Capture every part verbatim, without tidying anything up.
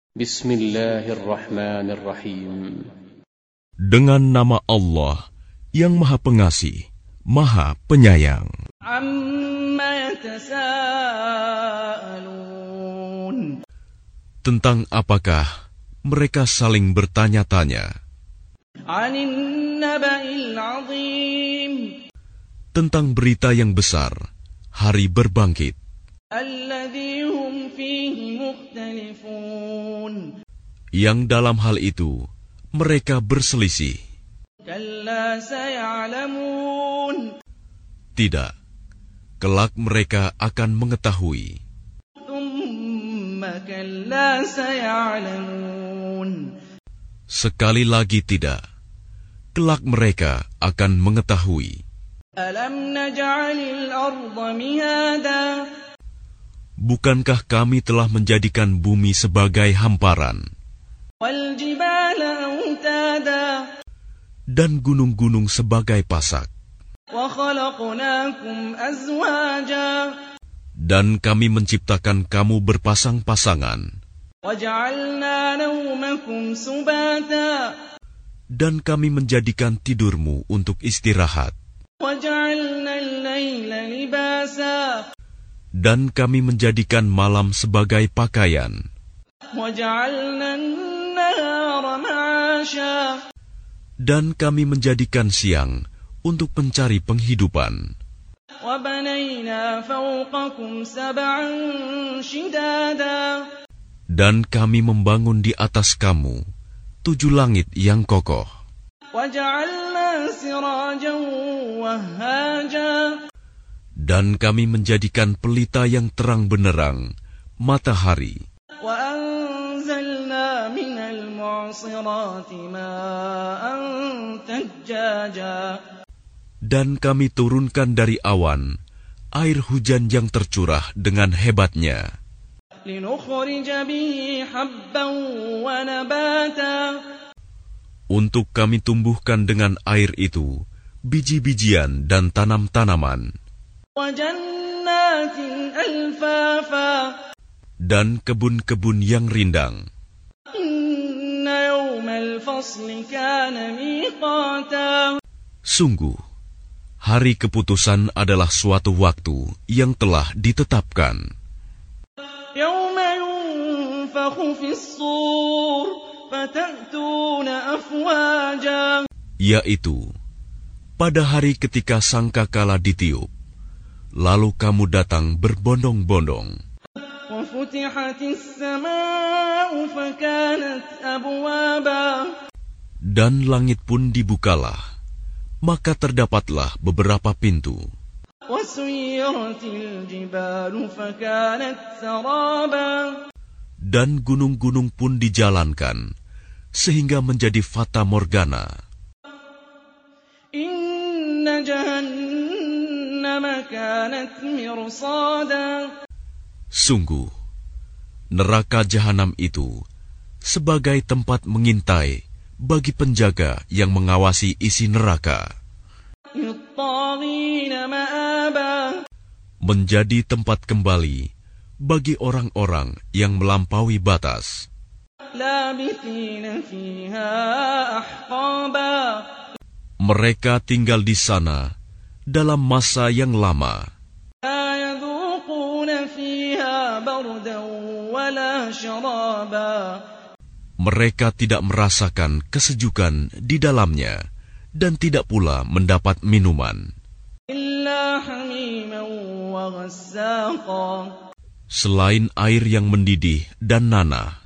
Bismillahirrahmanirrahim. Dengan nama Allah yang Maha Pengasih, Maha Penyayang. Amma yatasaalun. Tentang apakah mereka saling bertanya-tanya? Anin naba'il 'azim. Tentang berita yang besar, hari berbangkit. Alladzi hum fihi mukhtalifun. Yang dalam hal itu mereka berselisih. Kalla saya'lamun. Tidak, kelak mereka akan mengetahui. Thumma kalla saya'lamun. Sekali lagi tidak, kelak mereka akan mengetahui. Alam naj'alil arda mihada. Bukankah kami telah menjadikan bumi sebagai hamparan? Wal jibala autada. Dan gunung-gunung sebagai pasak. Wa khalaqnakum azwaja. Dan kami menciptakan kamu berpasang-pasangan. Wa ja'alna nawmakum subata. Dan kami menjadikan tidurmu untuk istirahat. Wa ja'alna al-laila libasa. Dan kami menjadikan malam sebagai pakaian. Wa ja'alna an-nahara ma'asha. Dan kami menjadikan siang untuk mencari penghidupan. Wa banayna fawqakum sab'an shidada. Dan kami membangun di atas kamu tujuh langit yang kokoh. Wa ja'alna sirajan wahhaja. Dan kami menjadikan pelita yang terang benderang, matahari. Wa anzalna minal mu'sirati ma'an thajjaja. Dan kami turunkan dari awan air hujan yang tercurah dengan hebatnya. Linukhrija bihi habban wa nabata. Untuk kami tumbuhkan dengan air itu biji-bijian dan tanam-tanaman. Wa jannatin alfafa. Dan kebun-kebun yang rindang. Inna yawmal fasli kana miqata. Sungguh, hari keputusan adalah suatu waktu yang telah ditetapkan. Yawma yunfakhu fis-sur fatatuna afwaja. Yaitu, pada hari ketika sangkakala ditiup, lalu kamu datang berbondong-bondong. Wa futihatis samaa'u fakanat abwaba. Dan langit pun dibukalah, maka terdapatlah beberapa pintu. Wa suyyiratil jibalu fakanat saraba. Dan gunung-gunung pun dijalankan, sehingga menjadi fata morgana. Inna jahannama kanat mirsada. Sungguh, neraka jahanam itu sebagai tempat mengintai bagi penjaga yang mengawasi isi neraka. Littaghina ma'aba. Menjadi tempat kembali bagi orang-orang yang melampaui batas. Labithina fiha ahqaba. Mereka tinggal di sana dalam masa yang lama. La yadhuquna fiha bardan wala sharaba. Mereka tidak merasakan kesejukan di dalamnya dan tidak pula mendapat minuman. Illa hamiman wa ghassaqa. Selain air yang mendidih dan nanah.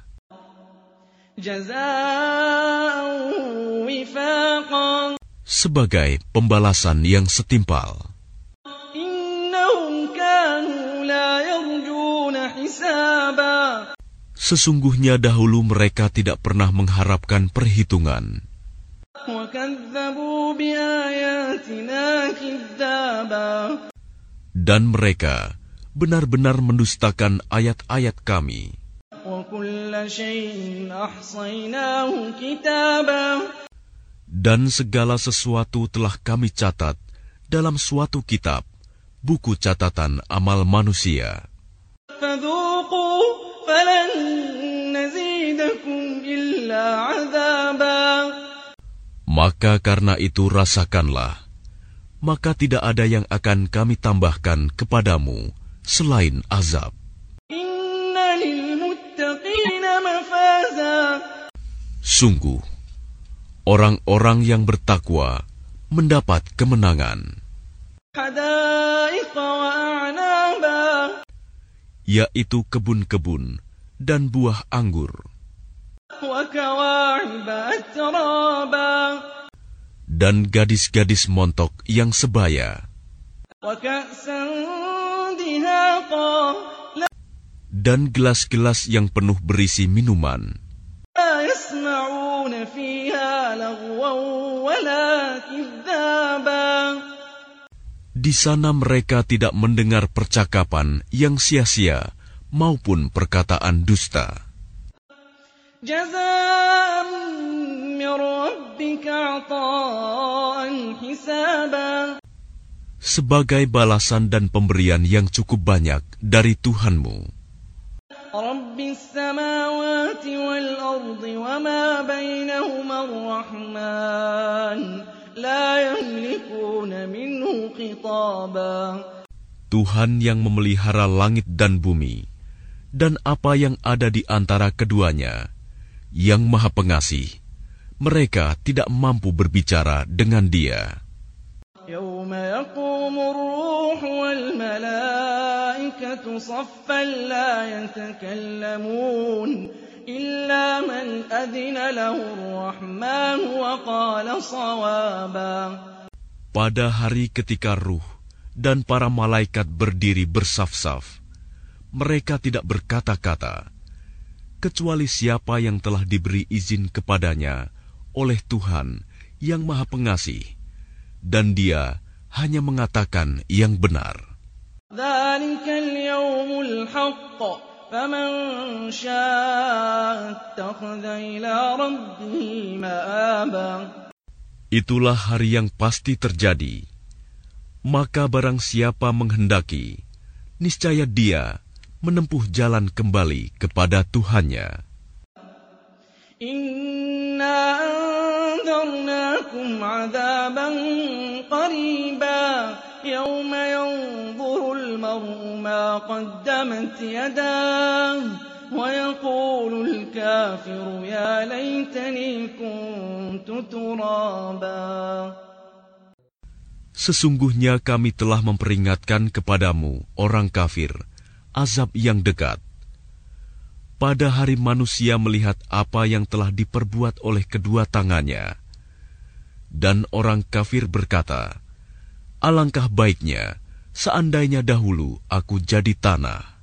Jazaa'an wifaqa. Sebagai pembalasan yang setimpal. Innahum kanu la yarjuna hisaba. Sesungguhnya dahulu mereka tidak pernah mengharapkan perhitungan. Wa kadzdzabu biayatina kidzaba. Dan mereka benar-benar mendustakan ayat-ayat kami. Wa kulla syai'in ahsaynahu kitaba. Dan segala sesuatu telah kami catat dalam suatu kitab, buku catatan amal manusia. Fadhuqu falan nazid Maka karena itu rasakanlah, maka tidak ada yang akan kami tambahkan kepadamu selain azab. Inna lilmuttaqina mafaza. Sungguh, orang-orang yang bertakwa mendapat kemenangan, Hadaiqa wa a'naba. yaitu kebun-kebun dan buah anggur, Wa kawa'iba atraba. dan gadis-gadis montok yang sebaya, Wa ka'san dihaqa. dan gelas-gelas yang penuh berisi minuman. La yasma'una fiha lagwan wala kidhaba. Di sana mereka tidak mendengar percakapan yang sia-sia maupun perkataan dusta. Jazaa'an min rabbika 'ata'an hisaba. Sebagai balasan dan pemberian yang cukup banyak dari Tuhanmu, Rabbis samawati wal ardi wa ma bainahuma ar-rahman la yamlikuna minhu khitaba. Tuhan yang memelihara langit dan bumi, dan apa yang ada di antara keduanya, yang Maha Pengasih, mereka tidak mampu berbicara dengan Dia. Yawma yaqumu ar-ruhu wal malaikatu saffan la yatakallamun illa man adhina lahu ar-rahman wa qala shawaba. Pada hari ketika ruh dan para malaikat berdiri bersaf-saf, mereka tidak berkata-kata, kecuali siapa yang telah diberi izin kepadanya oleh Tuhan yang Maha Pengasih, dan Dia hanya mengatakan yang benar. Dzalikal yaumul haqq faman syaa'a ittakhadha ila rabbih ma'aba. Itulah hari yang pasti terjadi. Maka barang siapa menghendaki, niscaya dia menempuh jalan kembali kepada Tuhannya. Inna anzarnakum 'adzaban qariba yawma yanzuru al-mar'u ma qaddamat yadahu wa yaqulu al-kafiru ya laytani kuntu turaba. Sesungguhnya kami telah memperingatkan kepadamu, orang kafir, azab yang dekat. Pada hari manusia melihat apa yang telah diperbuat oleh kedua tangannya. Dan orang kafir berkata, alangkah baiknya seandainya dahulu aku jadi tanah.